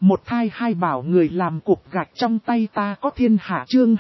Một thai hai bảo người làm cục gạch trong tay ta có thiên hạ chương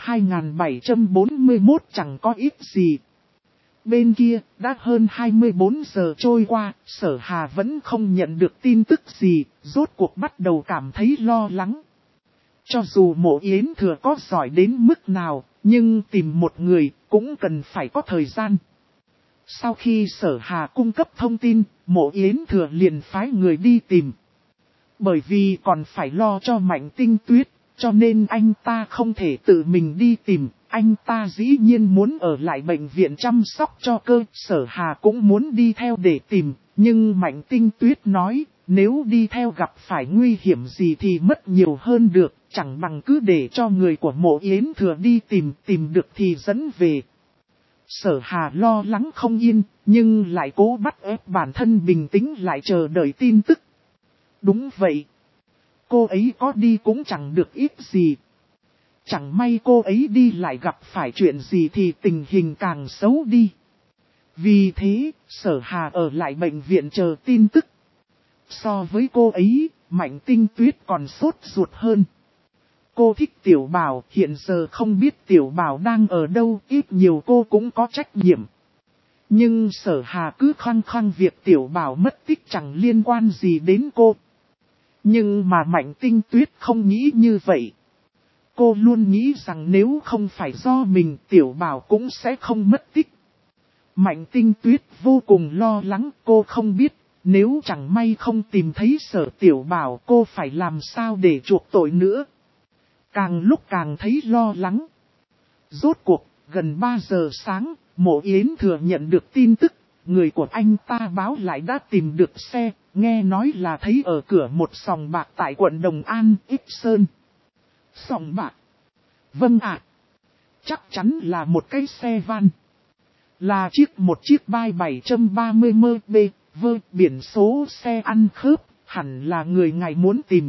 2741 chẳng có ít gì. Bên kia, đã hơn 24 giờ trôi qua, Sở Hà vẫn không nhận được tin tức gì, rốt cuộc bắt đầu cảm thấy lo lắng. Cho dù Mộ Yến Thừa có giỏi đến mức nào, nhưng tìm một người cũng cần phải có thời gian. Sau khi Sở Hà cung cấp thông tin, Mộ Yến Thừa liền phái người đi tìm. Bởi vì còn phải lo cho Mạnh Tinh Tuyết, cho nên anh ta không thể tự mình đi tìm. Anh ta dĩ nhiên muốn ở lại bệnh viện chăm sóc cho cơ. Sở Hà cũng muốn đi theo để tìm, nhưng Mạnh Tinh Tuyết nói, nếu đi theo gặp phải nguy hiểm gì thì mất nhiều hơn được, chẳng bằng cứ để cho người của Mộ Yến Thừa đi tìm được thì dẫn về. Sở Hà lo lắng không yên, nhưng lại cố bắt ép bản thân bình tĩnh lại chờ đợi tin tức. Đúng vậy. Cô ấy có đi cũng chẳng được ít gì. Chẳng may cô ấy đi lại gặp phải chuyện gì thì tình hình càng xấu đi. Vì thế, Sở Hà ở lại bệnh viện chờ tin tức. So với cô ấy, Mạnh Tinh Tuyết còn sốt ruột hơn. Cô thích Tiểu Bảo, hiện giờ không biết Tiểu Bảo đang ở đâu, ít nhiều cô cũng có trách nhiệm. Nhưng Sở Hà cứ khăng khăng việc Tiểu Bảo mất tích chẳng liên quan gì đến cô. Nhưng mà Mạnh Tinh Tuyết không nghĩ như vậy. Cô luôn nghĩ rằng nếu không phải do mình Tiểu Bảo cũng sẽ không mất tích. Mạnh Tinh Tuyết vô cùng lo lắng, cô không biết, nếu chẳng may không tìm thấy Sở Tiểu Bảo cô phải làm sao để chuộc tội nữa. Càng lúc càng thấy lo lắng. Rốt cuộc, gần 3 giờ sáng, Mộ Yến Thừa nhận được tin tức, người của anh ta báo lại đã tìm được xe, nghe nói là thấy ở cửa một sòng bạc tại quận Đồng An, Ích Sơn. Sòng bạc? Vâng ạ. Chắc chắn là một cái xe van. Là một chiếc Bay 730 MB, biển số xe ăn khớp, hẳn là người ngài muốn tìm.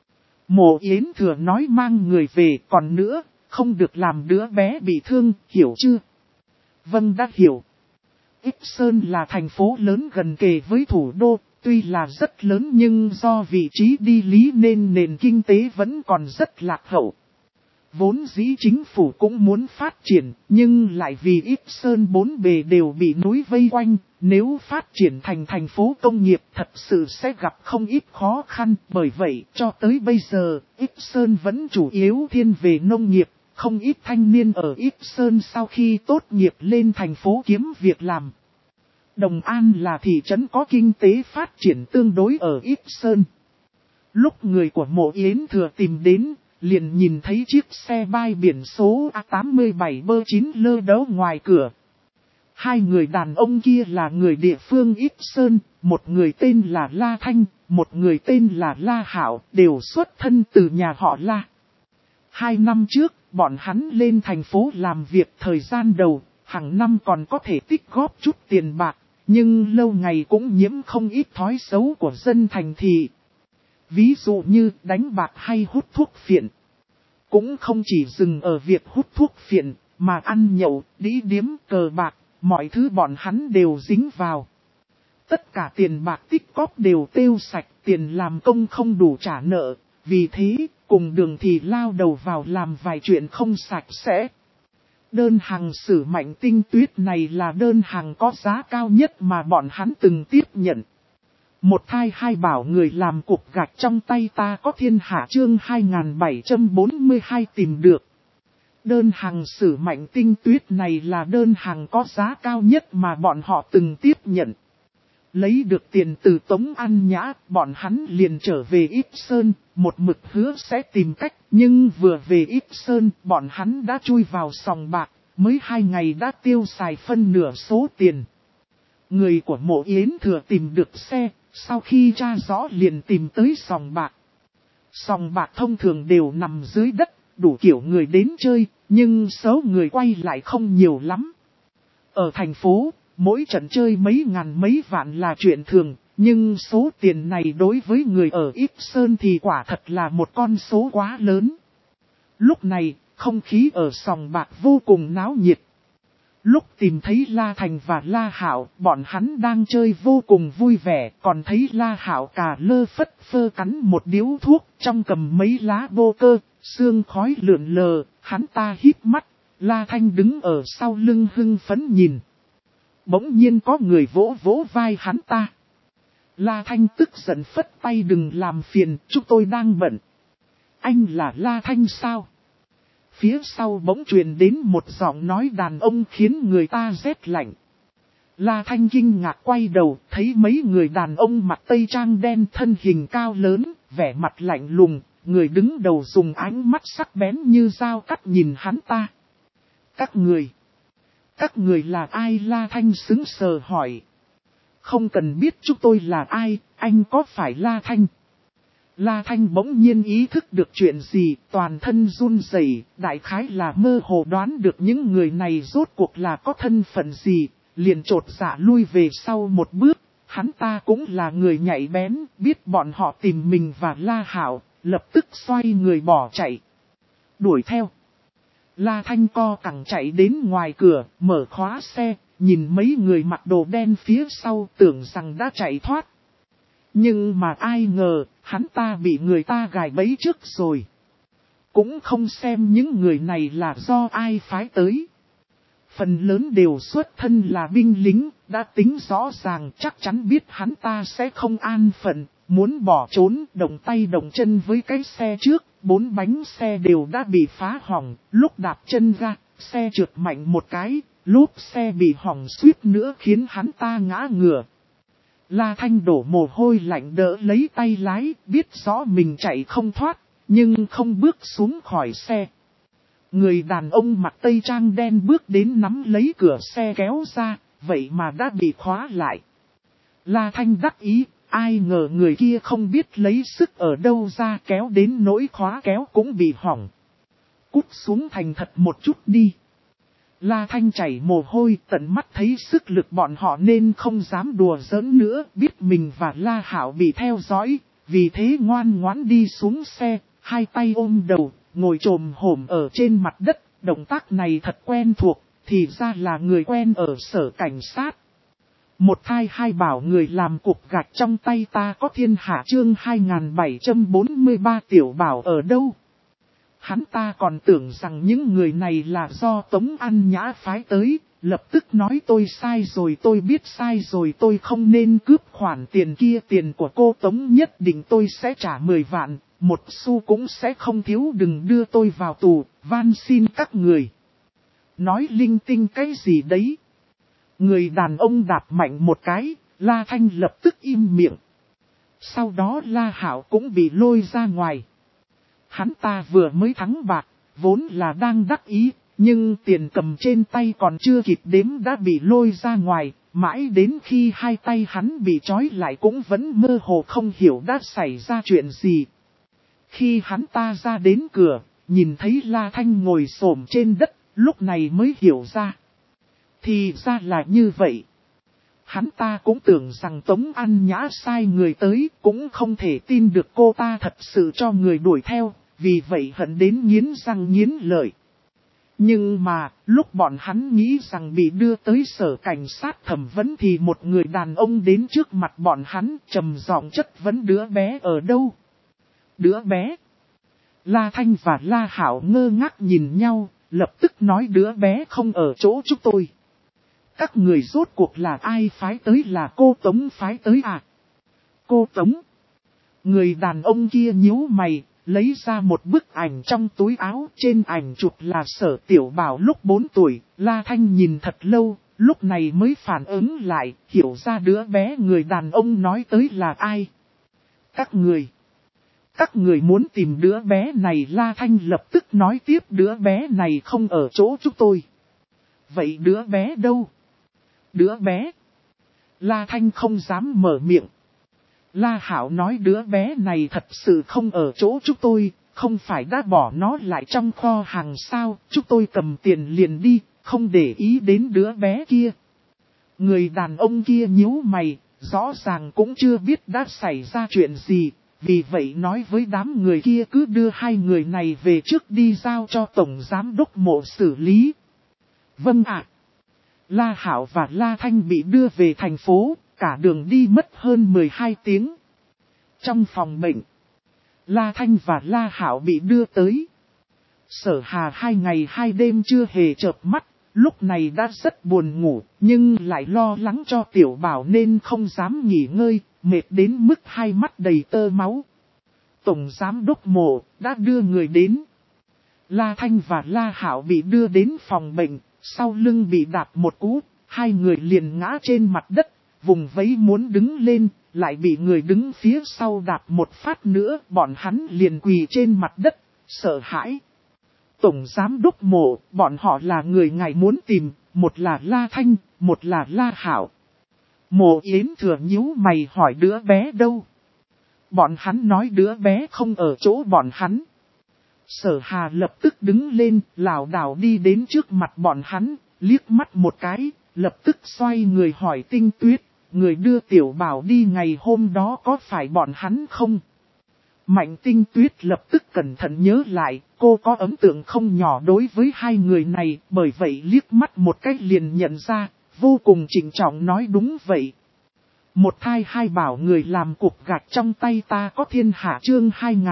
Mộ Yến Thừa nói mang người về, còn nữa, không được làm đứa bé bị thương, hiểu chưa? Vâng đã hiểu. Ích Sơn là thành phố lớn gần kề với thủ đô, tuy là rất lớn nhưng do vị trí địa lý nên nền kinh tế vẫn còn rất lạc hậu. Vốn dĩ chính phủ cũng muốn phát triển, nhưng lại vì Ích Sơn bốn bề đều bị núi vây quanh, nếu phát triển thành thành phố công nghiệp thật sự sẽ gặp không ít khó khăn. Bởi vậy, cho tới bây giờ, Ích Sơn vẫn chủ yếu thiên về nông nghiệp, không ít thanh niên ở Ích Sơn sau khi tốt nghiệp lên thành phố kiếm việc làm. Đồng An là thị trấn có kinh tế phát triển tương đối ở Ích Sơn. Lúc người của Mộ Yến Thừa tìm đến, liền nhìn thấy chiếc xe Bay biển số A87B9 lơ đấu ngoài cửa. Hai người đàn ông kia là người địa phương Ích Sơn, một người tên là La Thanh, một người tên là La Hảo, đều xuất thân từ nhà họ La. 2 năm trước, bọn hắn lên thành phố làm việc thời gian đầu, hàng năm còn có thể tích góp chút tiền bạc, nhưng lâu ngày cũng nhiễm không ít thói xấu của dân thành thị. Ví dụ như đánh bạc hay hút thuốc phiện. Cũng không chỉ dừng ở việc hút thuốc phiện, mà ăn nhậu, đĩ điếm, cờ bạc, mọi thứ bọn hắn đều dính vào. Tất cả tiền bạc tích cóp đều tiêu sạch, tiền làm công không đủ trả nợ, vì thế, cùng đường thì lao đầu vào làm vài chuyện không sạch sẽ. Đơn hàng Sử Mạnh Tinh Tuyết này là đơn hàng có giá cao nhất mà bọn hắn từng tiếp nhận. Một thai hai bảo người làm cục gạch trong tay ta có thiên hạ chương 2742 tìm được. Đơn hàng Sử Mạnh Tinh Tuyết này là đơn hàng có giá cao nhất mà bọn họ từng tiếp nhận. Lấy được tiền từ Tống An Nhã, bọn hắn liền trở về Ích Sơn, một mực hứa sẽ tìm cách, nhưng vừa về Ích Sơn, bọn hắn đã chui vào sòng bạc, mới 2 ngày đã tiêu xài phân nửa số tiền. Người của Mộ Yến Thừa tìm được xe, sau khi tra rõ liền tìm tới sòng bạc. Sòng bạc thông thường đều nằm dưới đất, đủ kiểu người đến chơi, nhưng số người quay lại không nhiều lắm. Ở thành phố, mỗi trận chơi mấy ngàn mấy vạn là chuyện thường, nhưng số tiền này đối với người ở Ích Sơn thì quả thật là một con số quá lớn. Lúc này, không khí ở sòng bạc vô cùng náo nhiệt. Lúc tìm thấy La Thành và La Hạo, bọn hắn đang chơi vô cùng vui vẻ, còn thấy La Hạo cà lơ phất phơ cắn một điếu thuốc, trong cầm mấy lá bô cơ, sương khói lượn lờ, hắn ta híp mắt, La Thanh đứng ở sau lưng hưng phấn nhìn. Bỗng nhiên có người vỗ vỗ vai hắn ta. La Thanh tức giận phất tay đừng làm phiền, chúng tôi đang bận. Anh là La Thanh sao? Phía sau bỗng truyền đến một giọng nói đàn ông khiến người ta rét lạnh. La Thanh kinh ngạc quay đầu, thấy mấy người đàn ông mặc tây trang đen thân hình cao lớn, vẻ mặt lạnh lùng, người đứng đầu dùng ánh mắt sắc bén như dao cắt nhìn hắn ta. Các người là ai? La Thanh sững sờ hỏi. Không cần biết chúng tôi là ai, anh có phải La Thanh? La Thanh bỗng nhiên ý thức được chuyện gì, toàn thân run rẩy, đại khái là mơ hồ đoán được những người này rốt cuộc là có thân phận gì, liền chột dạ lui về sau một bước. Hắn ta cũng là người nhạy bén, biết bọn họ tìm mình và La Hạo, lập tức xoay người bỏ chạy. Đuổi theo. La Thanh co cẳng chạy đến ngoài cửa, mở khóa xe, nhìn mấy người mặc đồ đen phía sau tưởng rằng đã chạy thoát. Nhưng mà ai ngờ, hắn ta bị người ta gài bẫy trước rồi. Cũng không xem những người này là do ai phái tới. Phần lớn đều xuất thân là binh lính, đã tính rõ ràng chắc chắn biết hắn ta sẽ không an phận, muốn bỏ trốn, động tay động chân với cái xe trước, 4 bánh xe đều đã bị phá hỏng, lúc đạp chân ra, xe trượt mạnh một cái, lốp xe bị hỏng suýt nữa khiến hắn ta ngã ngửa. La Thanh đổ mồ hôi lạnh đỡ lấy tay lái, biết rõ mình chạy không thoát, nhưng không bước xuống khỏi xe. Người đàn ông mặc tây trang đen bước đến nắm lấy cửa xe kéo ra, vậy mà đã bị khóa lại. La Thanh đắc ý, ai ngờ người kia không biết lấy sức ở đâu ra kéo đến nỗi khóa kéo cũng bị hỏng. Cút xuống thành thật một chút đi. La Thanh chảy mồ hôi, tận mắt thấy sức lực bọn họ nên không dám đùa giỡn nữa, biết mình và La Hạo bị theo dõi, vì thế ngoan ngoãn đi xuống xe, hai tay ôm đầu, ngồi chồm hổm ở trên mặt đất, động tác này thật quen thuộc, thì ra là người quen ở sở cảnh sát. Một thai hai bảo người làm cục gạch trong tay ta có thiên hạ chương 2743 tiểu bảo ở đâu. Hắn ta còn tưởng rằng những người này là do Tống An Nhã phái tới, lập tức nói tôi sai rồi, tôi biết sai rồi, tôi không nên cướp khoản tiền kia, tiền của cô Tống nhất định tôi sẽ trả 10 vạn, một xu cũng sẽ không thiếu, đừng đưa tôi vào tù, van xin các người. Nói linh tinh cái gì đấy? Người đàn ông đạp mạnh một cái, La Thanh lập tức im miệng. Sau đó La Hạo cũng bị lôi ra ngoài. Hắn ta vừa mới thắng bạc, vốn là đang đắc ý, nhưng tiền cầm trên tay còn chưa kịp đếm đã bị lôi ra ngoài, mãi đến khi hai tay hắn bị trói lại cũng vẫn mơ hồ không hiểu đã xảy ra chuyện gì. Khi hắn ta ra đến cửa, nhìn thấy La Thanh ngồi xổm trên đất, lúc này mới hiểu ra. Thì ra là như vậy. Hắn ta cũng tưởng rằng Tống An Nhã sai người tới, cũng không thể tin được cô ta thật sự cho người đuổi theo, vì vậy hận đến nghiến răng nghiến lợi. Nhưng mà, lúc bọn hắn nghĩ rằng bị đưa tới sở cảnh sát thẩm vấn thì một người đàn ông đến trước mặt bọn hắn trầm giọng chất vấn đứa bé ở đâu. Đứa bé? La Thanh và La Hạo ngơ ngác nhìn nhau, lập tức nói đứa bé không ở chỗ chúng tôi. Các người rốt cuộc là ai phái tới, là cô Tống phái tới à? Cô Tống? Người đàn ông kia nhíu mày, lấy ra một bức ảnh trong túi áo, trên ảnh chụp là Sở Tiểu Bảo lúc 4 tuổi, La Thanh nhìn thật lâu, lúc này mới phản ứng lại, hiểu ra đứa bé người đàn ông nói tới là ai. Các người muốn tìm đứa bé này, La Thanh lập tức nói tiếp, đứa bé này không ở chỗ chúng tôi. Vậy đứa bé đâu? Đứa bé? La Thanh không dám mở miệng. La Hạo nói đứa bé này thật sự không ở chỗ chúng tôi, không phải đã bỏ nó lại trong kho hàng sao, chúng tôi cầm tiền liền đi, không để ý đến đứa bé kia. Người đàn ông kia nhíu mày, rõ ràng cũng chưa biết đã xảy ra chuyện gì, vì vậy nói với đám người kia cứ đưa hai người này về trước đi giao cho Tổng Giám đốc Mộ xử lý. Vâng ạ. La Hạo và La Thanh bị đưa về thành phố, cả đường đi mất hơn 12 tiếng. Trong phòng bệnh, La Thanh và La Hạo bị đưa tới. Sở Hà 2 ngày 2 đêm chưa hề chợp mắt, lúc này đã rất buồn ngủ, nhưng lại lo lắng cho Tiểu Bảo nên không dám nghỉ ngơi, mệt đến mức hai mắt đầy tơ máu. Tổng giám đốc Mộ đã đưa người đến. La Thanh và La Hạo bị đưa đến phòng bệnh, sau lưng bị đạp một cú, hai người liền ngã trên mặt đất, vùng vẫy muốn đứng lên, lại bị người đứng phía sau đạp một phát nữa, bọn hắn liền quỳ trên mặt đất, sợ hãi. Tổng giám đốc Mộ, bọn họ là người ngài muốn tìm, một là La Thanh, một là La Hạo. Mộ Yến Thừa nhíu mày hỏi đứa bé đâu? Bọn hắn nói đứa bé không ở chỗ bọn hắn. Sở Hà lập tức đứng lên, lảo đảo đi đến trước mặt bọn hắn, liếc mắt một cái, lập tức xoay người hỏi Tinh Tuyết, người đưa Tiểu Bảo đi ngày hôm đó có phải bọn hắn không? Mạnh Tinh Tuyết lập tức cẩn thận nhớ lại, cô có ấn tượng không nhỏ đối với hai người này, bởi vậy liếc mắt một cái liền nhận ra, vô cùng trịnh trọng nói đúng vậy. Một thai hai bảo người làm cục gạch trong tay ta có thiên hạ chương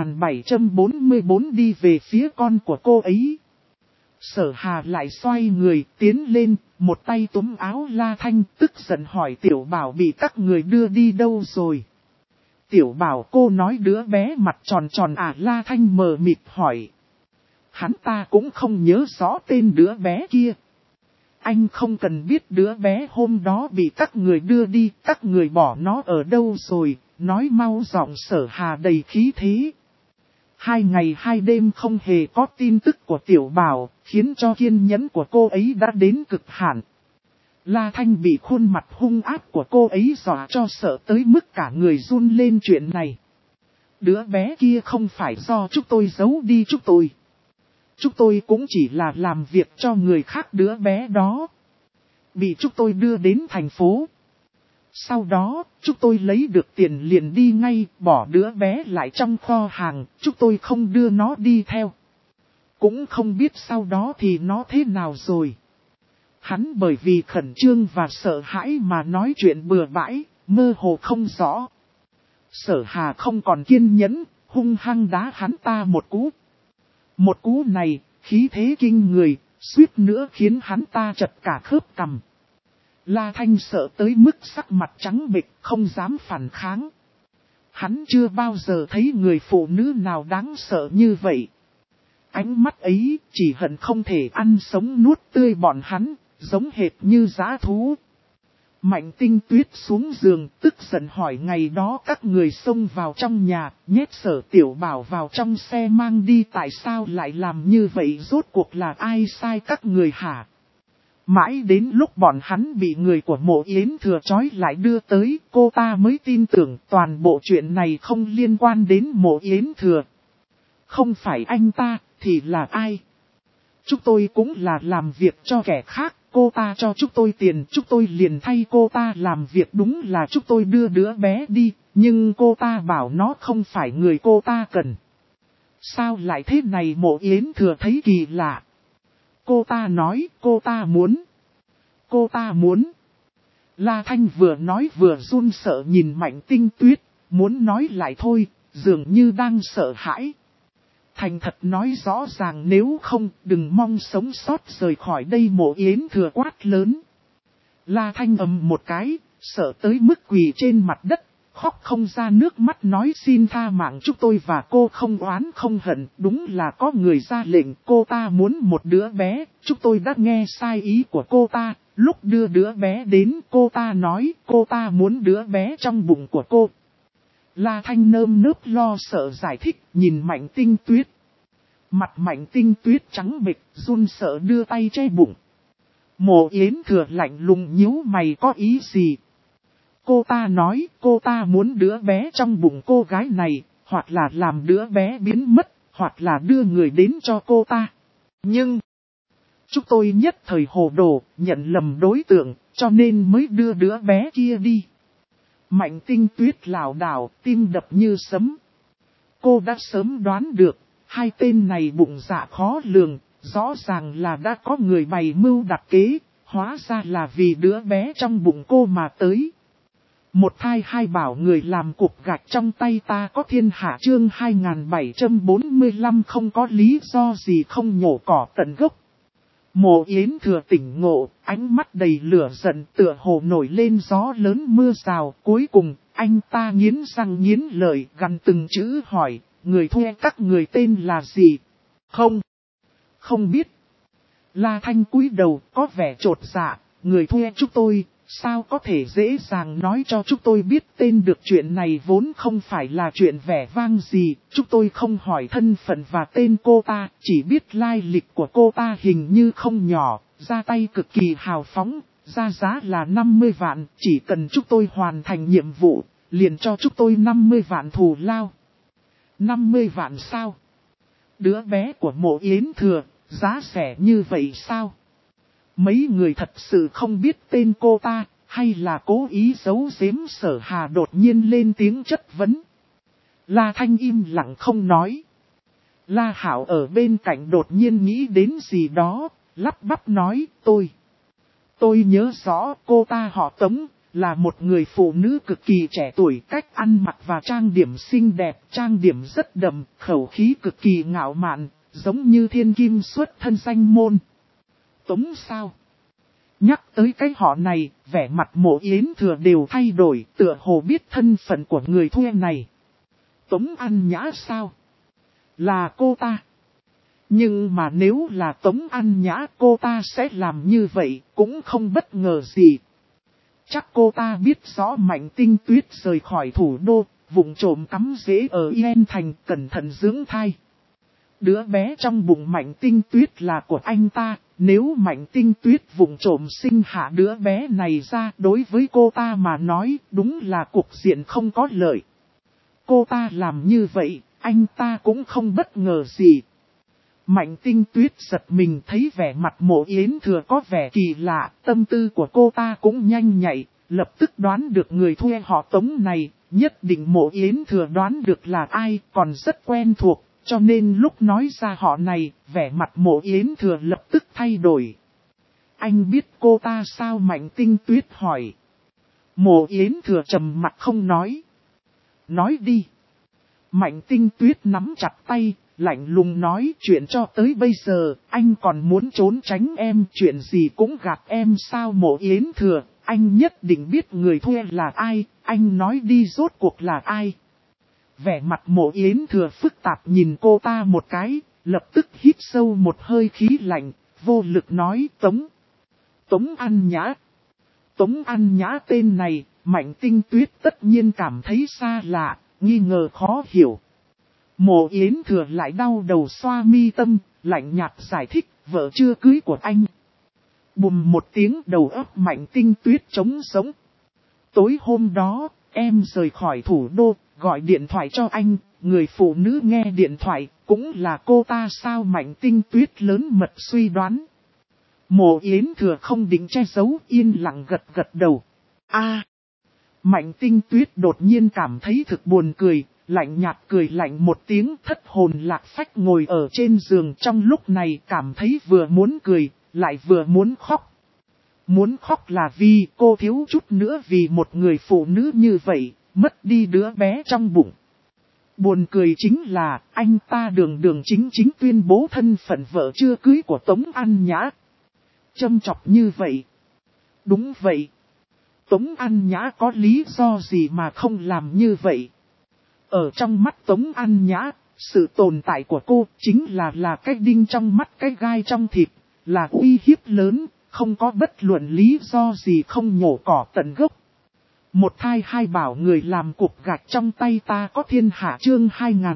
2744 đi về phía con của cô ấy. Sở Hà lại xoay người tiến lên, một tay túm áo La Thanh tức giận hỏi Tiểu Bảo bị các người đưa đi đâu rồi. Tiểu Bảo cô nói đứa bé mặt tròn tròn à, La Thanh mờ mịt hỏi. Hắn ta cũng không nhớ rõ tên đứa bé kia. Anh không cần biết đứa bé hôm đó bị các người đưa đi, các người bỏ nó ở đâu rồi, nói mau. Giọng Sở Hà đầy khí thế. 2 ngày 2 đêm không hề có tin tức của Tiểu Bảo, khiến cho kiên nhẫn của cô ấy đã đến cực hạn. La Thanh bị khuôn mặt hung ác của cô ấy dọa cho sợ tới mức cả người run lên chuyện này. Đứa bé kia không phải do chúng tôi giấu đi chúng tôi. Chúng tôi cũng chỉ là làm việc cho người khác, đứa bé đó bị chúng tôi đưa đến thành phố. Sau đó, chúng tôi lấy được tiền liền đi ngay, bỏ đứa bé lại trong kho hàng, chúng tôi không đưa nó đi theo. Cũng không biết sau đó thì nó thế nào rồi. Hắn bởi vì khẩn trương và sợ hãi mà nói chuyện bừa bãi, mơ hồ không rõ. Sở Hà không còn kiên nhẫn, hung hăng đá hắn ta một cú. Một cú này, khí thế kinh người, suýt nữa khiến hắn ta chật cả khớp cằm. La Thanh sợ tới mức sắc mặt trắng bệch, không dám phản kháng. Hắn chưa bao giờ thấy người phụ nữ nào đáng sợ như vậy. Ánh mắt ấy chỉ hận không thể ăn sống nuốt tươi bọn hắn, giống hệt như dã thú. Mạnh Tinh Tuyết xuống giường, tức giận hỏi ngày đó các người xông vào trong nhà, nhét Sở Tiểu Bảo vào trong xe mang đi, tại sao lại làm như vậy, rốt cuộc là ai sai các người hả? Mãi đến lúc bọn hắn bị người của Mộ Yến Thừa trói lại đưa tới, cô ta mới tin tưởng toàn bộ chuyện này không liên quan đến Mộ Yến Thừa. Không phải anh ta, thì là ai? Chúng tôi cũng là làm việc cho kẻ khác, cô ta cho chúng tôi tiền, chúng tôi liền thay cô ta làm việc, đúng là chúng tôi đưa đứa bé đi, nhưng cô ta bảo nó không phải người cô ta cần. Sao lại thế này? Mộ Yến Thừa thấy kỳ lạ. Cô ta nói cô ta muốn. Cô ta muốn. La Thanh vừa nói vừa run sợ nhìn Mạnh Tinh Tuyết, muốn nói lại thôi, dường như đang sợ hãi. Thành thật nói rõ ràng, nếu không đừng mong sống sót rời khỏi đây. Mộ Yến Thừa quát lớn. La Thanh ầm một cái, sợ tới mức quỳ trên mặt đất, khóc không ra nước mắt nói xin tha mạng chúng tôi và cô không oán không hận, đúng là có người ra lệnh, cô ta muốn một đứa bé, chúng tôi đã nghe sai ý của cô ta, lúc đưa đứa bé đến cô ta nói cô ta muốn đứa bé trong bụng của cô. La Thanh nơm nớp lo sợ giải thích, nhìn Mạnh Tinh Tuyết. Mặt Mạnh Tinh Tuyết trắng bệch, run sợ đưa tay che bụng. Mộ Yến Thừa lạnh lùng nhíu mày, có ý gì? Cô ta nói cô ta muốn đứa bé trong bụng cô gái này, hoặc là làm đứa bé biến mất, hoặc là đưa người đến cho cô ta. Nhưng chúng tôi nhất thời hồ đồ, nhận lầm đối tượng, cho nên mới đưa đứa bé kia đi. Mạnh Tinh Tuyết lảo đảo, tim đập như sấm. Cô đã sớm đoán được, hai tên này bụng dạ khó lường, rõ ràng là đã có người bày mưu đặt kế, Hóa ra là vì đứa bé trong bụng cô mà tới. Một thai hai bảo người làm cục gạch trong tay ta có thiên hạ chương 2745 không có lý do gì không nhổ cỏ tận gốc. Mộ Yến Thừa tỉnh ngộ, ánh mắt đầy lửa giận tựa hồ nổi lên gió lớn mưa rào. Cuối cùng, anh ta nghiến răng nghiến lợi gằn từng chữ hỏi, người thuê các người tên là gì? Không biết. La Thanh cúi đầu có vẻ trột dạ, người thuê chúng tôi, sao có thể dễ dàng nói cho chúng tôi biết tên được, chuyện này vốn không phải là chuyện vẻ vang gì, chúng tôi không hỏi thân phận và tên cô ta, chỉ biết lai lịch của cô ta hình như không nhỏ, ra tay cực kỳ hào phóng, ra giá là 50 vạn, chỉ cần chúng tôi hoàn thành nhiệm vụ, liền cho chúng tôi 50 vạn thù lao. 50 vạn sao? Đứa bé của Mộ Yến Thừa, giá rẻ như vậy sao? Mấy người thật sự không biết tên cô ta, hay là cố ý giấu giếm Sở Hà đột nhiên lên tiếng chất vấn. La Thanh im lặng không nói. La Hảo ở bên cạnh đột nhiên nghĩ đến gì đó, lắp bắp nói, tôi nhớ rõ cô ta họ Tống, là một người phụ nữ cực kỳ trẻ tuổi, cách ăn mặc và trang điểm xinh đẹp, trang điểm rất đậm, khẩu khí cực kỳ ngạo mạn, giống như thiên kim xuất thân danh môn. Tống sao? Nhắc tới cái họ này, vẻ mặt Mộ Yến Thừa đều thay đổi, tựa hồ biết thân phận của người thuê này. Tống An Nhã sao? Là cô ta. Nhưng mà nếu là Tống An Nhã, cô ta sẽ làm như vậy, cũng không bất ngờ gì. Chắc cô ta biết rõ Mạnh Tinh Tuyết rời khỏi thủ đô, vụng trộm cắm rễ ở Yên Thành, cẩn thận dưỡng thai. Đứa bé trong bụng Mạnh Tinh Tuyết là của anh ta, nếu Mạnh Tinh Tuyết vụng trộm sinh hạ đứa bé này ra, đối với cô ta mà nói, đúng là cục diện không có lợi. Cô ta làm như vậy, anh ta cũng không bất ngờ gì. Mạnh Tinh Tuyết giật mình thấy vẻ mặt Mộ Yến Thừa có vẻ kỳ lạ, tâm tư của cô ta cũng nhanh nhạy, lập tức đoán được người thuê họ Tống này, nhất định Mộ Yến Thừa đoán được là ai, còn rất quen thuộc, cho nên lúc nói ra họ này, vẻ mặt Mộ Yến Thừa lập tức thay đổi. Anh biết cô ta sao? Mạnh Tinh Tuyết hỏi. Mộ Yến Thừa trầm mặt không nói. Nói đi. Mạnh Tinh Tuyết nắm chặt tay, lạnh lùng nói, chuyện cho tới bây giờ, anh còn muốn trốn tránh em, chuyện gì cũng gạt em sao? Mộ Yến Thừa, anh nhất định biết người thuê là ai, anh nói đi rốt cuộc là ai. Vẻ mặt Mộ Yến Thừa phức tạp nhìn cô ta một cái, lập tức hít sâu một hơi khí lạnh, vô lực nói, Tống An Nhã. Tống An Nhã tên này, Mạnh Tinh Tuyết tất nhiên cảm thấy xa lạ, nghi ngờ khó hiểu. Mộ Yến Thừa lại đau đầu xoa mi tâm, lạnh nhạt giải thích, vợ chưa cưới của anh. Bùm một tiếng, đầu óc Mạnh Tinh Tuyết trống sống. Tối hôm đó, em rời khỏi thủ đô, gọi điện thoại cho anh, người phụ nữ nghe điện thoại, cũng là cô ta sao? Mạnh Tinh Tuyết lớn mật suy đoán. Mộ Yến Thừa không định che giấu, yên lặng gật gật đầu. Mạnh Tinh Tuyết đột nhiên cảm thấy thực buồn cười, lạnh nhạt cười lạnh một tiếng, thất hồn lạc phách ngồi ở trên giường, trong lúc này cảm thấy vừa muốn cười, lại vừa muốn khóc. Muốn khóc là vì cô thiếu chút nữa vì một người phụ nữ như vậy, mất đi đứa bé trong bụng. Buồn cười chính là anh ta đường chính tuyên bố thân phận vợ chưa cưới của Tống An Nhã. Châm chọc như vậy. Đúng vậy. Tống An Nhã có lý do gì mà không làm như vậy? Ở trong mắt Tống An Nhã, sự tồn tại của cô chính là cái đinh trong mắt, cái gai trong thịt, là uy hiếp lớn, không có bất luận lý do gì không nhổ cỏ tận gốc. Một thai hai bảo người làm cục gạch trong tay ta có thiên hạ chương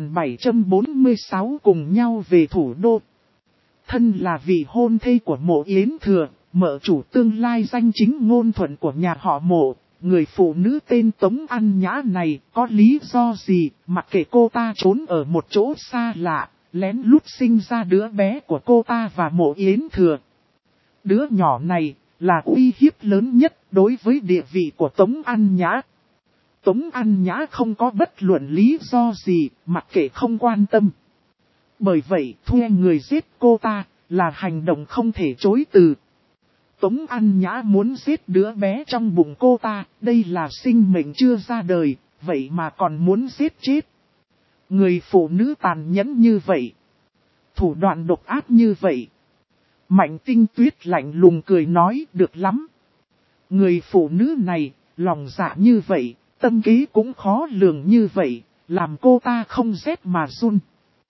2746 cùng nhau về thủ đô. Thân là vị hôn thê của Mộ Yến Thừa, mợ chủ tương lai danh chính ngôn thuận của nhà họ Mộ, người phụ nữ tên Tống An Nhã này có lý do gì, mặc kệ cô ta trốn ở một chỗ xa lạ, lén lút sinh ra đứa bé của cô ta và Mộ Yến Thừa. Đứa nhỏ này là uy hiếp lớn nhất đối với địa vị của Tống An Nhã. Tống An Nhã không có bất luận lý do gì, mặc kệ không quan tâm. Bởi vậy thuê người giết cô ta là hành động không thể chối từ. Tống An Nhã muốn giết đứa bé trong bụng cô ta, đây là sinh mệnh chưa ra đời, vậy mà còn muốn giết chết. Người phụ nữ tàn nhẫn như vậy, thủ đoạn độc ác như vậy. Mạnh Tinh Tuyết lạnh lùng cười nói, được lắm. Người phụ nữ này, lòng dạ như vậy, tâm kế cũng khó lường như vậy, làm cô ta không rét mà run.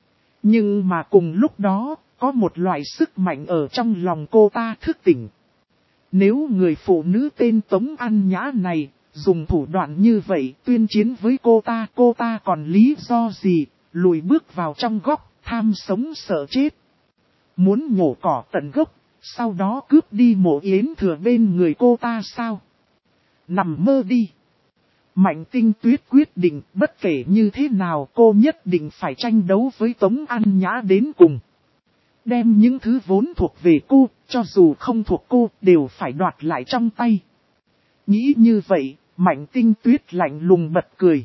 Nhưng mà cùng lúc đó, có một loại sức mạnh ở trong lòng cô ta thức tỉnh. Nếu người phụ nữ tên Tống An Nhã này, dùng thủ đoạn như vậy tuyên chiến với cô ta còn lý do gì, lùi bước vào trong góc, tham sống sợ chết. Muốn nhổ cỏ tận gốc, sau đó cướp đi Mộ Yến Thừa bên người cô ta sao? Nằm mơ đi. Mạnh Tinh Tuyết quyết định bất kể như thế nào cô nhất định phải tranh đấu với Tống An Nhã đến cùng. Đem những thứ vốn thuộc về cô, cho dù không thuộc cô, đều phải đoạt lại trong tay. Nghĩ như vậy, Mạnh Tinh Tuyết lạnh lùng bật cười.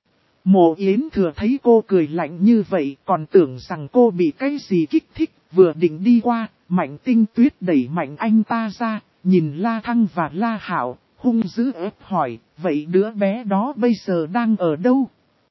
Mộ Yến Thừa thấy cô cười lạnh như vậy, còn tưởng rằng cô bị cái gì kích thích, vừa định đi qua, Mạnh Tinh Tuyết đẩy mạnh anh ta ra, nhìn La Thăng và La Hạo, hung dữ ép hỏi, vậy đứa bé đó bây giờ đang ở đâu?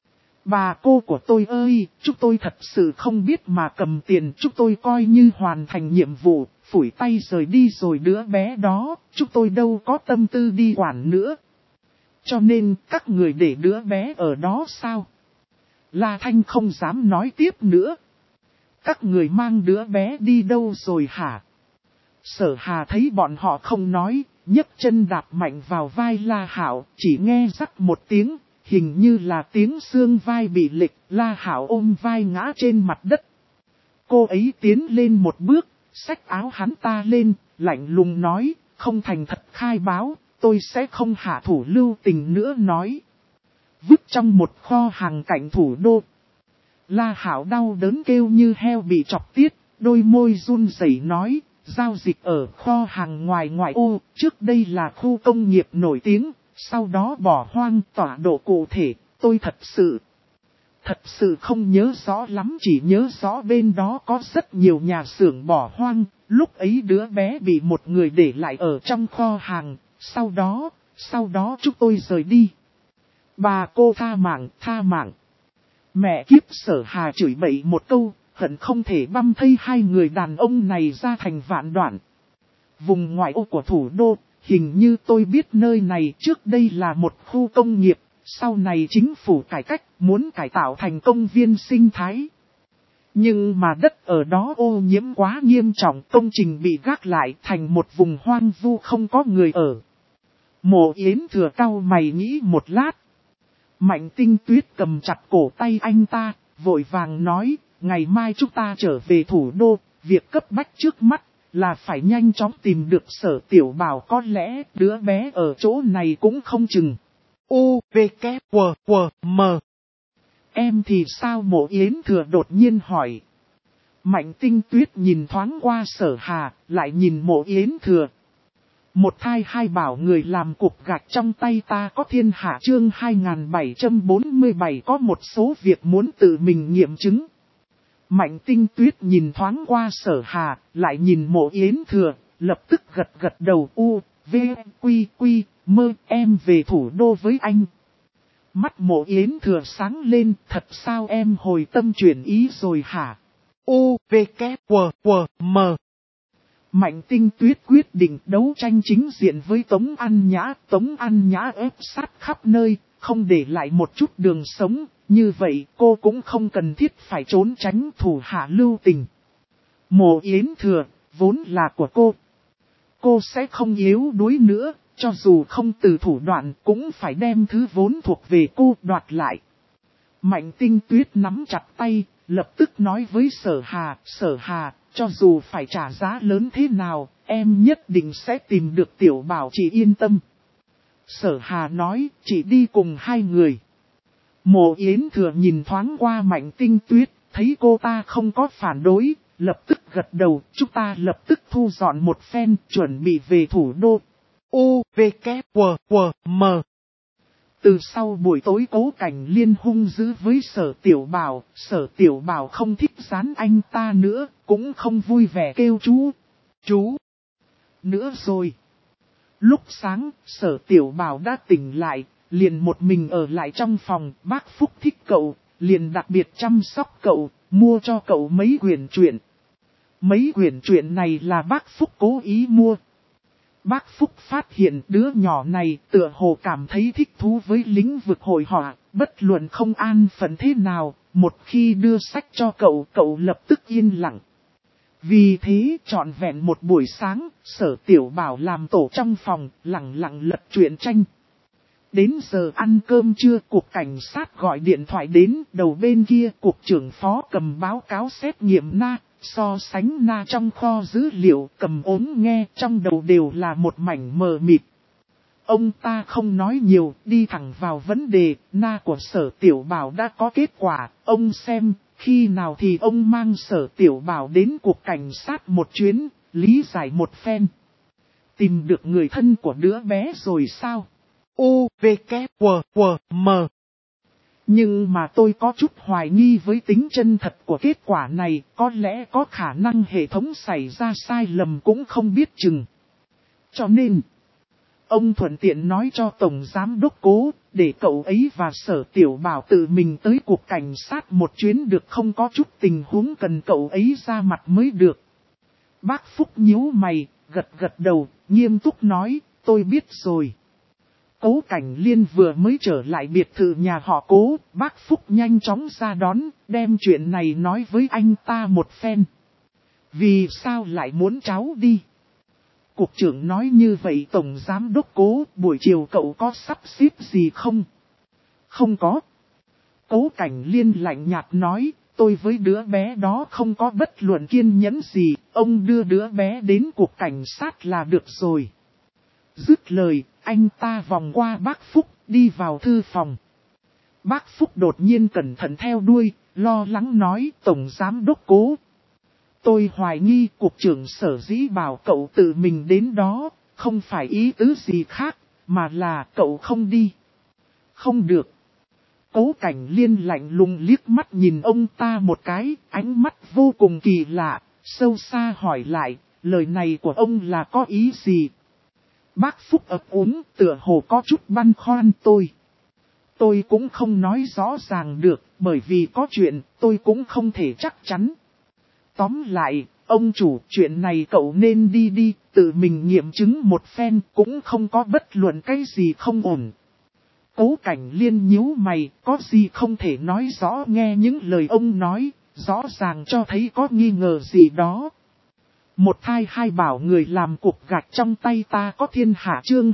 Bà cô của tôi ơi, chúng tôi thật sự không biết mà cầm tiền, chúng tôi coi như hoàn thành nhiệm vụ, phủi tay rời đi rồi đứa bé đó, chúng tôi đâu có tâm tư đi quản nữa. Cho nên các người để đứa bé ở đó sao? La Thanh không dám nói tiếp nữa. Các người mang đứa bé đi đâu rồi hả? Sở Hà thấy bọn họ không nói, nhấc chân đạp mạnh vào vai La Hạo, chỉ nghe rắc một tiếng, hình như là tiếng xương vai bị lệch, La Hạo ôm vai ngã trên mặt đất. Cô ấy tiến lên một bước, xách áo hắn ta lên, lạnh lùng nói, không thành thật khai báo, tôi sẽ không hạ thủ lưu tình nữa nói. Vứt trong một kho hàng cạnh thủ đô. La Hạo đau đớn kêu như heo bị chọc tiết, đôi môi run rẩy nói, giao dịch ở kho hàng ngoài ngoại ô, trước đây là khu công nghiệp nổi tiếng, sau đó bỏ hoang tọa độ cụ thể, tôi thật sự không nhớ rõ lắm, chỉ nhớ rõ bên đó có rất nhiều nhà xưởng bỏ hoang, lúc ấy đứa bé bị một người để lại ở trong kho hàng, sau đó chúng tôi rời đi. Bà cô tha mạng. Mẹ kiếp, Sở Hà chửi bậy một câu, hận không thể băm thây hai người đàn ông này ra thành vạn đoạn. Vùng ngoại ô của thủ đô, hình như tôi biết nơi này trước đây là một khu công nghiệp, sau này chính phủ cải cách, muốn cải tạo thành công viên sinh thái. Nhưng mà đất ở đó ô nhiễm quá nghiêm trọng, công trình bị gác lại thành một vùng hoang vu không có người ở. Mộ Yến Thừa cau mày nghĩ một lát. Mạnh Tinh Tuyết cầm chặt cổ tay anh ta, vội vàng nói, ngày mai chúng ta trở về thủ đô, việc cấp bách trước mắt là phải nhanh chóng tìm được Sở Tiểu Bảo, có lẽ đứa bé ở chỗ này cũng không chừng. U, V, K, W, W, M. Em thì sao? Mộ Yến Thừa đột nhiên hỏi. Mạnh Tinh Tuyết nhìn thoáng qua Sở Hà, lại nhìn Mộ Yến Thừa. Một thai hai bảo người làm cục gạch trong tay ta có thiên hạ, chương 2747 có một số việc muốn tự mình nghiệm chứng. Mạnh Tinh Tuyết nhìn thoáng qua Sở Hà, lại nhìn Mộ Yến Thừa, lập tức gật đầu. U, V, Quy, Quy, Mơ, em về thủ đô với anh. Mắt Mộ Yến Thừa sáng lên, thật sao em hồi tâm chuyển ý rồi hả? U, V, K, W, W, M. Mạnh Tinh Tuyết quyết định đấu tranh chính diện với Tống An Nhã. Tống An Nhã ép sát khắp nơi, không để lại một chút đường sống. Như vậy cô cũng không cần thiết phải trốn tránh thủ hạ lưu tình. Mộ Yến Thừa, vốn là của cô. Cô sẽ không yếu đuối nữa, cho dù không từ thủ đoạn cũng phải đem thứ vốn thuộc về cô đoạt lại. Mạnh Tinh Tuyết nắm chặt tay, lập tức nói với Sở Hà, cho dù phải trả giá lớn thế nào, em nhất định sẽ tìm được Tiểu Bảo, chị yên tâm. Sở Hà nói, chị đi cùng hai người. Mộ Yến Thừa nhìn thoáng qua Mạnh Tinh Tuyết, thấy cô ta không có phản đối, lập tức gật đầu, chúng ta lập tức thu dọn một phen, chuẩn bị về thủ đô. U, V, K, W, W, M. Từ sau buổi tối Cố Cảnh Liên hung dữ với Sở Tiểu Bảo không thích dán anh ta nữa, cũng không vui vẻ kêu chú. nữa rồi. Lúc sáng, Sở Tiểu Bảo đã tỉnh lại, liền một mình ở lại trong phòng. Bác Phúc thích cậu, liền đặc biệt chăm sóc cậu, mua cho cậu mấy quyển truyện. Mấy quyển truyện này là bác Phúc cố ý mua. Bác Phúc phát hiện đứa nhỏ này tựa hồ cảm thấy thích thú với lĩnh vực hội họa, bất luận không an phận thế nào, một khi đưa sách cho cậu, cậu lập tức yên lặng. Vì thế trọn vẹn một buổi sáng, Sở Tiểu Bảo làm tổ trong phòng, lặng lặng lật truyện tranh. Đến giờ ăn cơm trưa, cục cảnh sát gọi điện thoại đến, đầu bên kia cục trưởng phó cầm báo cáo xét nghiệm na, so sánh na trong kho dữ liệu, cầm ốm nghe, trong đầu đều là một mảnh mờ mịt. Ông ta không nói nhiều, đi thẳng vào vấn đề, na của Sở Tiểu Bảo đã có kết quả, ông xem, khi nào thì ông mang Sở Tiểu Bảo đến cục cảnh sát một chuyến, lý giải một phen. Tìm được người thân của đứa bé rồi sao? U, V, K, W, W, M. Nhưng mà tôi có chút hoài nghi với tính chân thật của kết quả này, có lẽ có khả năng hệ thống xảy ra sai lầm cũng không biết chừng. Cho nên, ông thuận tiện nói cho Tổng Giám Đốc Cố, để cậu ấy và Sở Tiểu Bảo tự mình tới cục cảnh sát một chuyến được không, có chút tình huống cần cậu ấy ra mặt mới được. Bác Phúc nhíu mày, gật gật đầu, nghiêm túc nói, tôi biết rồi. Cố Cảnh Liên vừa mới trở lại biệt thự nhà họ Cố, bác Phúc nhanh chóng ra đón, đem chuyện này nói với anh ta một phen. Vì sao lại muốn cháu đi? Cục trưởng nói như vậy Tổng Giám Đốc Cố, buổi chiều cậu có sắp xếp gì không? Không có. Cố Cảnh Liên lạnh nhạt nói, tôi với đứa bé đó không có bất luận kiên nhẫn gì, ông đưa đứa bé đến cục cảnh sát là được rồi. Dứt lời, anh ta vòng qua bác Phúc, đi vào thư phòng. Bác Phúc đột nhiên cẩn thận theo đuôi, lo lắng nói, Tổng Giám Đốc Cố. Tôi hoài nghi cục trưởng Sở dĩ bảo cậu tự mình đến đó, không phải ý tứ gì khác, mà là cậu không đi. Không được. Cố Cảnh Liên lạnh lùng liếc mắt nhìn ông ta một cái, ánh mắt vô cùng kỳ lạ, sâu xa hỏi lại, lời này của ông là có ý gì? Bác Phúc ấp úng, tựa hồ có chút băn khoăn tôi. Tôi cũng không nói rõ ràng được, bởi vì có chuyện, tôi cũng không thể chắc chắn. Tóm lại, ông chủ, chuyện này cậu nên đi, tự mình nghiệm chứng một phen, cũng không có bất luận cái gì không ổn. Cố Cảnh Liên nhíu mày, có gì không thể nói rõ, nghe những lời ông nói, rõ ràng cho thấy có nghi ngờ gì đó. Một thai hai bảo người làm cục gạch trong tay ta có thiên hạ chương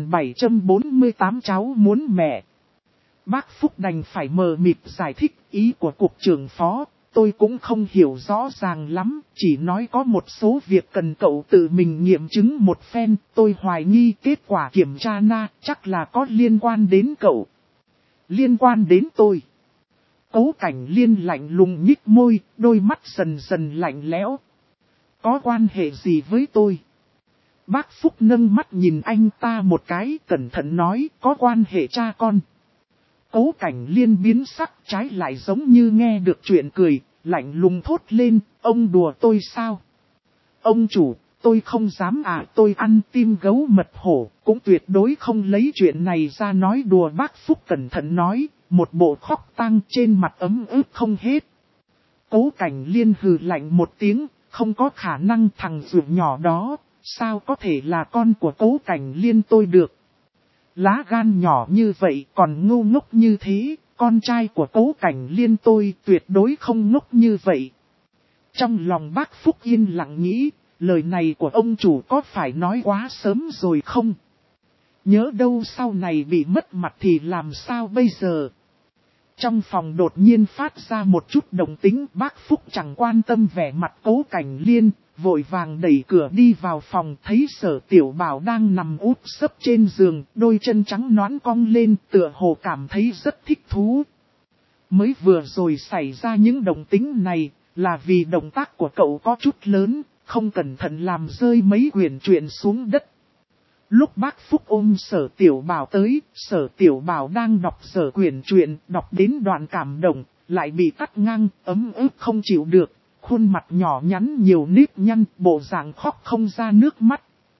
2748 cháu muốn mẹ. Bác Phúc đành phải mờ mịt giải thích ý của cục trưởng phó, tôi cũng không hiểu rõ ràng lắm, chỉ nói có một số việc cần cậu tự mình nghiệm chứng một phen, tôi hoài nghi kết quả kiểm tra na, chắc là có liên quan đến cậu. Liên quan đến tôi. Cố Cảnh Liên lạnh lùng nhích môi, đôi mắt dần dần lạnh lẽo. Có quan hệ gì với tôi? Bác Phúc nâng mắt nhìn anh ta một cái, cẩn thận nói, có quan hệ cha con. Cố Cảnh Liên biến sắc, trái lại giống như nghe được chuyện cười, lạnh lùng thốt lên, ông đùa tôi sao? Ông chủ, tôi không dám tôi ăn tim gấu mật hổ, cũng tuyệt đối không lấy chuyện này ra nói đùa. Bác Phúc cẩn thận nói, một bộ khóc tang trên mặt ấm ức không hết. Cố Cảnh Liên hừ lạnh một tiếng, không có khả năng, thằng ruột nhỏ đó, sao có thể là con của Cố Cảnh Liên tôi được. Lá gan nhỏ như vậy còn ngu ngốc như thế, con trai của Cố Cảnh Liên tôi tuyệt đối không ngốc như vậy. Trong lòng bác Phúc yên lặng nghĩ, lời này của ông chủ có phải nói quá sớm rồi không? Nhớ đâu sau này bị mất mặt thì làm sao bây giờ? Trong phòng đột nhiên phát ra một chút động tĩnh, bác Phúc chẳng quan tâm vẻ mặt Cố Cảnh Liên, vội vàng đẩy cửa đi vào phòng, thấy Sở Tiểu Bảo đang nằm úp sấp trên giường, đôi chân trắng nõn cong lên, tựa hồ cảm thấy rất thích thú. Mới vừa rồi xảy ra những động tĩnh này, là vì động tác của cậu có chút lớn, không cẩn thận làm rơi mấy quyển truyện xuống đất. Lúc bác Phúc ôm Sở Tiểu Bảo tới, Sở Tiểu Bảo đang đọc sở quyển truyện, đọc đến đoạn cảm động, lại bị cắt ngang, ấm ức không chịu được, khuôn mặt nhỏ nhắn nhiều nếp nhăn, bộ dạng khóc không ra nước mắt.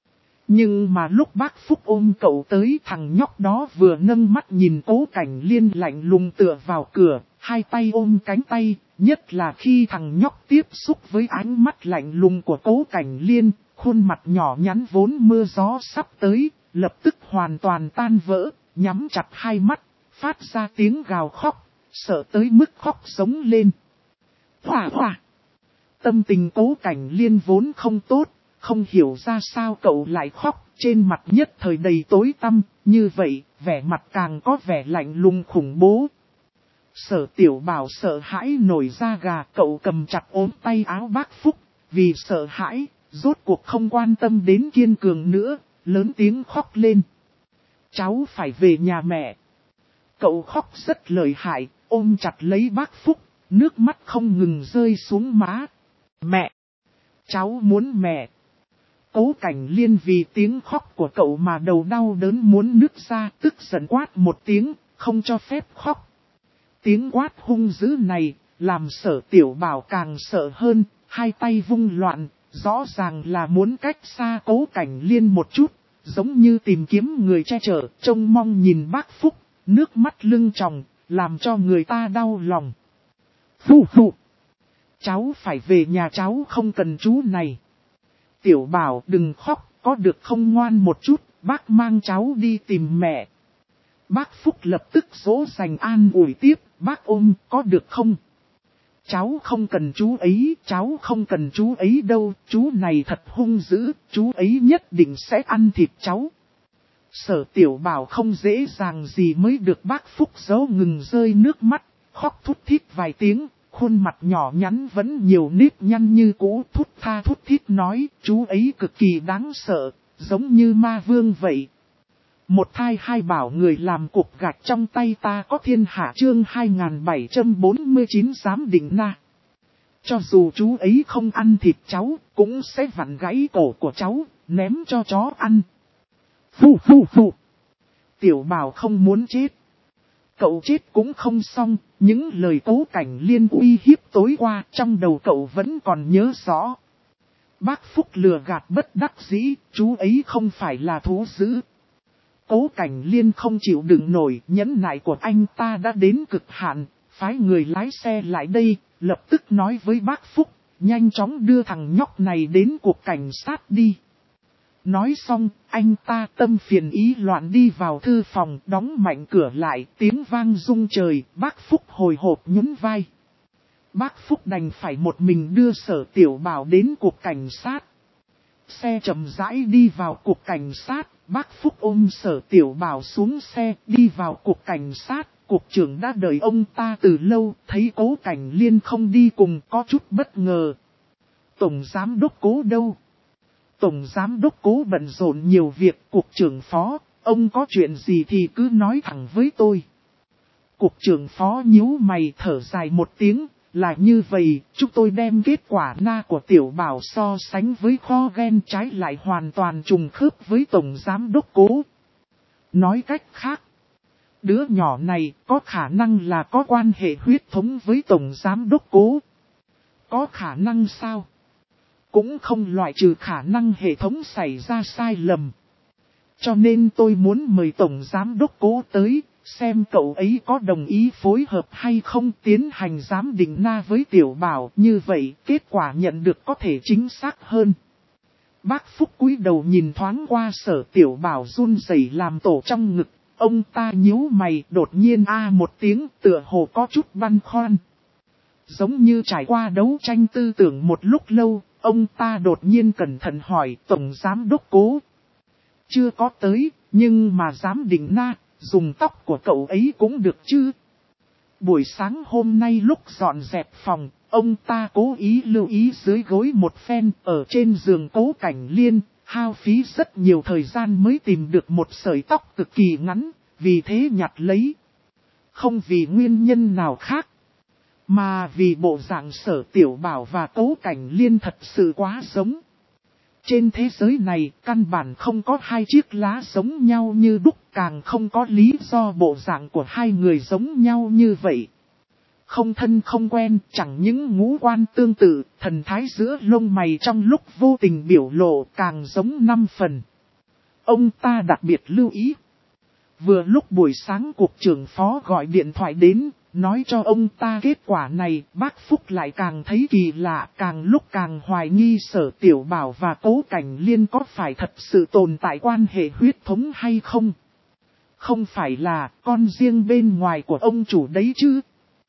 Nhưng mà lúc bác Phúc ôm cậu tới, thằng nhóc đó vừa nâng mắt nhìn Cố Cảnh Liên lạnh lùng tựa vào cửa, hai tay ôm cánh tay, nhất là khi thằng nhóc tiếp xúc với ánh mắt lạnh lùng của Cố Cảnh Liên, khuôn mặt nhỏ nhắn vốn mưa gió sắp tới, lập tức hoàn toàn tan vỡ, nhắm chặt hai mắt, phát ra tiếng gào khóc, sợ tới mức khóc sống lên. Hòa hòa! Tâm tình Cố Cảnh Liên vốn không tốt, không hiểu ra sao cậu lại khóc, trên mặt nhất thời đầy tối tăm, như vậy, vẻ mặt càng có vẻ lạnh lùng khủng bố. Sở Tiểu Bảo sợ hãi nổi da gà, cậu cầm chặt ốm tay áo bác Phúc, vì sợ hãi, rốt cuộc không quan tâm đến Kiên Cường nữa, lớn tiếng khóc lên. Cháu phải về nhà mẹ. Cậu khóc rất lợi hại, ôm chặt lấy bác Phúc, nước mắt không ngừng rơi xuống má. Mẹ! Cháu muốn mẹ! Cố Cảnh Liên vì tiếng khóc của cậu mà đầu đau đớn muốn nứt ra, tức giận quát một tiếng, không cho phép khóc. Tiếng quát hung dữ này, làm Sở Tiểu Bảo càng sợ hơn, hai tay vung loạn, rõ ràng là muốn cách xa Cố Cảnh Liên một chút, giống như tìm kiếm người che chở, trông mong nhìn bác Phúc, nước mắt lưng tròng, làm cho người ta đau lòng. Phù phù! Cháu phải về nhà, cháu không cần chú này. Tiểu Bảo đừng khóc, có được không, ngoan một chút, bác mang cháu đi tìm mẹ. Bác Phúc lập tức dỗ dành an ủi tiếp, bác ôm, có được không? Cháu không cần chú ấy, cháu không cần chú ấy đâu, chú này thật hung dữ, chú ấy nhất định sẽ ăn thịt cháu. Sở Tiểu Bảo không dễ dàng gì mới được bác Phúc dỗ ngừng rơi nước mắt, khóc thút thít vài tiếng, khuôn mặt nhỏ nhắn vẫn nhiều nếp nhăn như cũ, thút tha thút thít nói, chú ấy cực kỳ đáng sợ, giống như ma vương vậy. Một thai hai bảo người làm cục gạch trong tay ta có thiên hạ, chương 2749 giám định na. Cho dù chú ấy không ăn thịt cháu, cũng sẽ vặn gãy cổ của cháu, ném cho chó ăn. Phù phù phù! Tiểu Bảo không muốn chết. Cậu chết cũng không xong, những lời Cố Cảnh Liên uy hiếp tối qua trong đầu cậu vẫn còn nhớ rõ. Bác Phúc lừa gạt bất đắc dĩ, chú ấy không phải là thú dữ. Cố Cảnh Liên không chịu đựng nổi, nhẫn nại của anh ta đã đến cực hạn, phái người lái xe lại đây, lập tức nói với bác Phúc, nhanh chóng đưa thằng nhóc này đến cục cảnh sát đi. Nói xong, anh ta tâm phiền ý loạn đi vào thư phòng, đóng mạnh cửa lại, tiếng vang rung trời, bác Phúc hồi hộp nhún vai. Bác Phúc đành phải một mình đưa Sở Tiểu Bảo đến cục cảnh sát. Xe chậm rãi đi vào cục cảnh sát, bác Phúc ôm Sở Tiểu Bảo xuống xe, đi vào cục cảnh sát. Cục trưởng đã đợi ông ta từ lâu, thấy Cố Cảnh Liên không đi cùng có chút bất ngờ. Tổng giám đốc Cố đâu? Tổng giám đốc Cố bận rộn nhiều việc, cục trưởng phó, ông có chuyện gì thì cứ nói thẳng với tôi. Cục trưởng phó nhíu mày thở dài một tiếng, là như vậy, chúng tôi đem kết quả na của Tiểu Bảo so sánh với kho gen trái lại hoàn toàn trùng khớp với Tổng giám đốc Cố. Nói cách khác, đứa nhỏ này có khả năng là có quan hệ huyết thống với Tổng giám đốc Cố. Có khả năng sao? Cũng không loại trừ khả năng hệ thống xảy ra sai lầm. Cho nên tôi muốn mời Tổng Giám đốc Cố tới, xem cậu ấy có đồng ý phối hợp hay không tiến hành giám định na với Tiểu Bảo. Như vậy, kết quả nhận được có thể chính xác hơn. Bác Phúc cúi đầu nhìn thoáng qua Sở Tiểu Bảo run rẩy làm tổ trong ngực. Ông ta nhíu mày đột nhiên một tiếng tựa hồ có chút băn khoăn. Giống như trải qua đấu tranh tư tưởng một lúc lâu, ông ta đột nhiên cẩn thận hỏi Tổng Giám đốc Cố. Chưa có tới, nhưng mà giám định na, dùng tóc của cậu ấy cũng được chứ? Buổi sáng hôm nay lúc dọn dẹp phòng, ông ta cố ý lưu ý dưới gối một phen ở trên giường Cố Cảnh Liên, hao phí rất nhiều thời gian mới tìm được một sợi tóc cực kỳ ngắn, vì thế nhặt lấy. Không vì nguyên nhân nào khác, mà vì bộ dạng Sở Tiểu Bảo và Cố Cảnh Liên thật sự quá giống. Trên thế giới này, căn bản không có hai chiếc lá giống nhau như đúc, càng không có lý do bộ dạng của hai người giống nhau như vậy. Không thân không quen, chẳng những ngũ quan tương tự, thần thái giữa lông mày trong lúc vô tình biểu lộ càng giống 5 phần. ông ta đặc biệt lưu ý. Vừa lúc buổi sáng cục trưởng phó gọi điện thoại đến, nói cho ông ta kết quả này, bác Phúc lại càng thấy kỳ lạ, càng lúc càng hoài nghi Sở Tiểu Bảo và Cố Cảnh Liên có phải thật sự tồn tại quan hệ huyết thống hay không. Không phải là con riêng bên ngoài của ông chủ đấy chứ.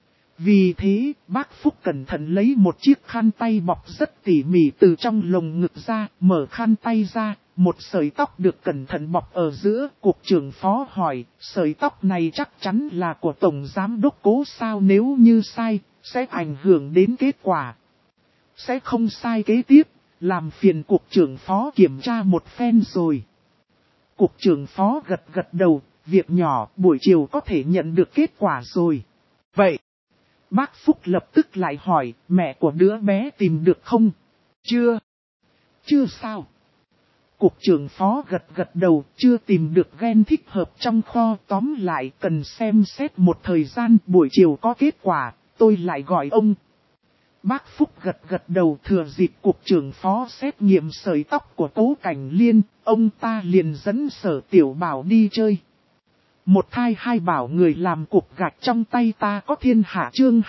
Vì thế, bác Phúc cẩn thận lấy một chiếc khăn tay bọc rất tỉ mỉ từ trong lồng ngực ra, mở khăn tay ra, một sợi tóc được cẩn thận bọc ở giữa. Cục trưởng phó hỏi, sợi tóc này chắc chắn là của Tổng Giám Đốc Cố sao, nếu như sai, sẽ ảnh hưởng đến kết quả. Sẽ không sai kế tiếp, làm phiền cục trưởng phó kiểm tra một phen rồi. Cục trưởng phó gật gật đầu, việc nhỏ, buổi chiều có thể nhận được kết quả rồi. Vậy, bác Phúc lập tức lại hỏi, mẹ của đứa bé tìm được không? Chưa. Chưa sao? Cục trưởng phó gật gật đầu, chưa tìm được gen thích hợp trong kho, tóm lại cần xem xét một thời gian, buổi chiều có kết quả, tôi lại gọi ông. Bác Phúc gật gật đầu, thừa dịp cục trưởng phó xét nghiệm sợi tóc của Cố Cảnh Liên, ông ta liền dẫn Sở Tiểu Bảo đi chơi. Một thai hai bảo người làm cục gạch trong tay ta có thiên hạ chương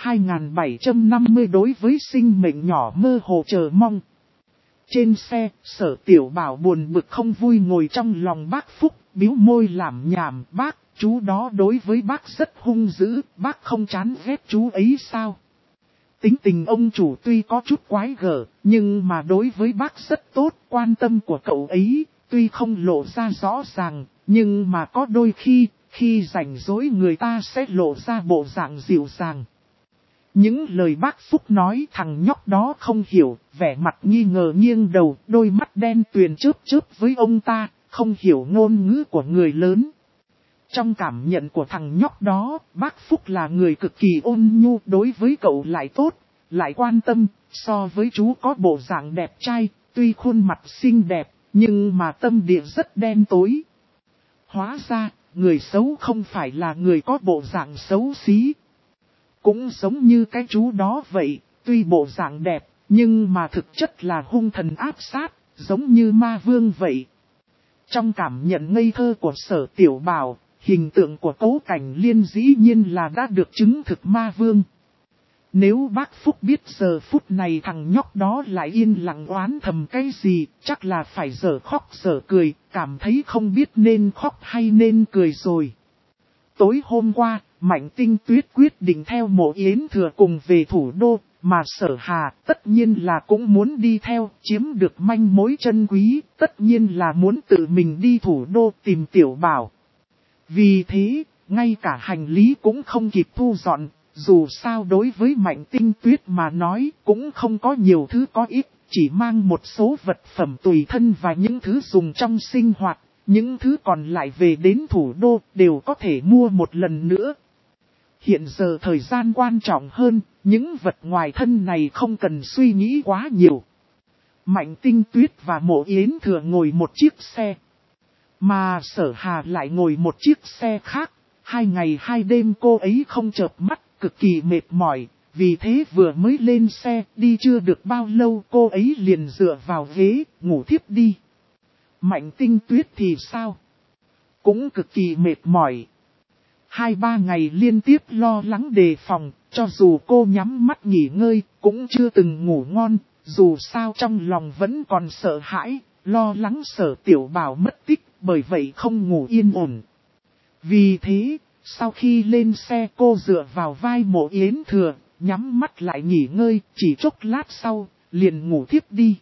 2750 đối với sinh mệnh nhỏ mơ hồ chờ mong. Trên xe, Sở Tiểu Bảo buồn bực không vui ngồi trong lòng bác Phúc, bĩu môi làm nhảm, bác, chú đó đối với bác rất hung dữ, bác không chán ghét chú ấy sao? Tính tình ông chủ tuy có chút quái gở, nhưng mà đối với bác rất tốt, quan tâm của cậu ấy, tuy không lộ ra rõ ràng, nhưng mà có đôi khi rảnh rỗi người ta sẽ lộ ra bộ dạng dịu dàng. Những lời bác Phúc nói thằng nhóc đó không hiểu, vẻ mặt nghi ngờ nghiêng đầu, đôi mắt đen tuyền chớp chớp với ông ta, không hiểu ngôn ngữ của người lớn. Trong cảm nhận của thằng nhóc đó, bác Phúc là người cực kỳ ôn nhu, đối với cậu lại tốt, lại quan tâm, so với chú có bộ dạng đẹp trai, tuy khuôn mặt xinh đẹp, nhưng mà tâm địa rất đen tối. Hóa ra, người xấu không phải là người có bộ dạng xấu xí. Cũng giống như cái chú đó vậy, tuy bộ dạng đẹp, nhưng mà thực chất là hung thần áp sát, giống như ma vương vậy. Trong cảm nhận ngây thơ của Sở Tiểu Bảo, hình tượng của Cố Cảnh Liên dĩ nhiên là đã được chứng thực ma vương. Nếu bác Phúc biết giờ phút này thằng nhóc đó lại yên lặng oán thầm cái gì, chắc là phải dở khóc dở cười, cảm thấy không biết nên khóc hay nên cười rồi. Tối hôm qua, Mạnh Tinh Tuyết quyết định theo Mộ Yến Thừa cùng về thủ đô, mà Sở Hà tất nhiên là cũng muốn đi theo, chiếm được manh mối chân quý, tất nhiên là muốn tự mình đi thủ đô tìm Tiểu Bảo. Vì thế, ngay cả hành lý cũng không kịp thu dọn, dù sao đối với Mạnh Tinh Tuyết mà nói cũng không có nhiều thứ có ích, chỉ mang một số vật phẩm tùy thân và những thứ dùng trong sinh hoạt, những thứ còn lại về đến thủ đô đều có thể mua một lần nữa. Hiện giờ thời gian quan trọng hơn, những vật ngoài thân này không cần suy nghĩ quá nhiều. Mạnh Tinh Tuyết và Mộ Yến Thừa ngồi một chiếc xe, mà Sở Hà lại ngồi một chiếc xe khác. 2 ngày 2 đêm cô ấy không chợp mắt, cực kỳ mệt mỏi, vì thế vừa mới lên xe, đi chưa được bao lâu cô ấy liền dựa vào ghế, ngủ thiếp đi. Mạnh Tinh Tuyết thì sao? Cũng cực kỳ mệt mỏi. 2-3 ngày liên tiếp lo lắng đề phòng, cho dù cô nhắm mắt nghỉ ngơi, cũng chưa từng ngủ ngon, dù sao trong lòng vẫn còn sợ hãi, lo lắng Sở Tiểu Bảo mất tích, bởi vậy không ngủ yên ổn. Vì thế, sau khi lên xe cô dựa vào vai Mộ Yến Thừa, nhắm mắt lại nghỉ ngơi, chỉ chốc lát sau, liền ngủ thiếp đi.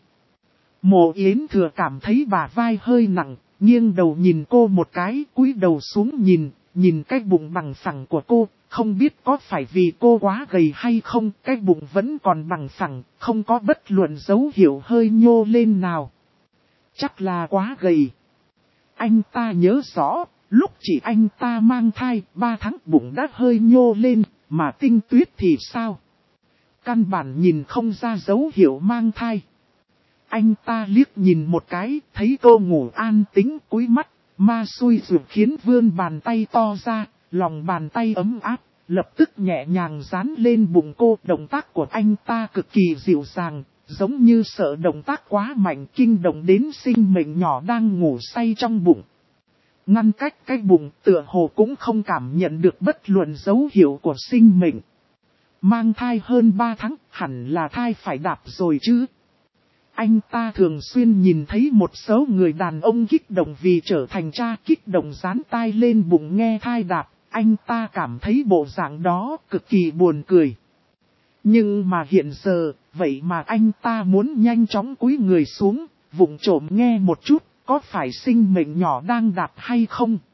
Mộ Yến Thừa cảm thấy bả vai hơi nặng, nghiêng đầu nhìn cô một cái, cúi đầu xuống nhìn cái bụng bằng phẳng của cô, không biết có phải vì cô quá gầy hay không, cái bụng vẫn còn bằng phẳng, không có bất luận dấu hiệu hơi nhô lên nào. Chắc là quá gầy. Anh ta nhớ rõ, lúc chỉ anh ta mang thai, 3 tháng bụng đã hơi nhô lên, mà Tinh Tuyết thì sao? Căn bản nhìn không ra dấu hiệu mang thai. Anh ta liếc nhìn một cái, thấy cô ngủ an tĩnh cúi mắt, ma xui ruột khiến vươn bàn tay to ra, lòng bàn tay ấm áp, lập tức nhẹ nhàng dán lên bụng cô. Động tác của anh ta cực kỳ dịu dàng, giống như sợ động tác quá mạnh kinh động đến sinh mệnh nhỏ đang ngủ say trong bụng. Ngăn cách cái bụng tựa hồ cũng không cảm nhận được bất luận dấu hiệu của sinh mệnh. Mang thai hơn 3 tháng, hẳn là thai phải đạp rồi chứ. Anh ta thường xuyên nhìn thấy một số người đàn ông kích động vì trở thành cha, kích động dán tai lên bụng nghe thai đạp. Anh ta cảm thấy bộ dạng đó cực kỳ buồn cười. Nhưng mà hiện giờ, vậy mà anh ta muốn nhanh chóng cúi người xuống, vụng trộm nghe một chút, có phải sinh mệnh nhỏ đang đạp hay không?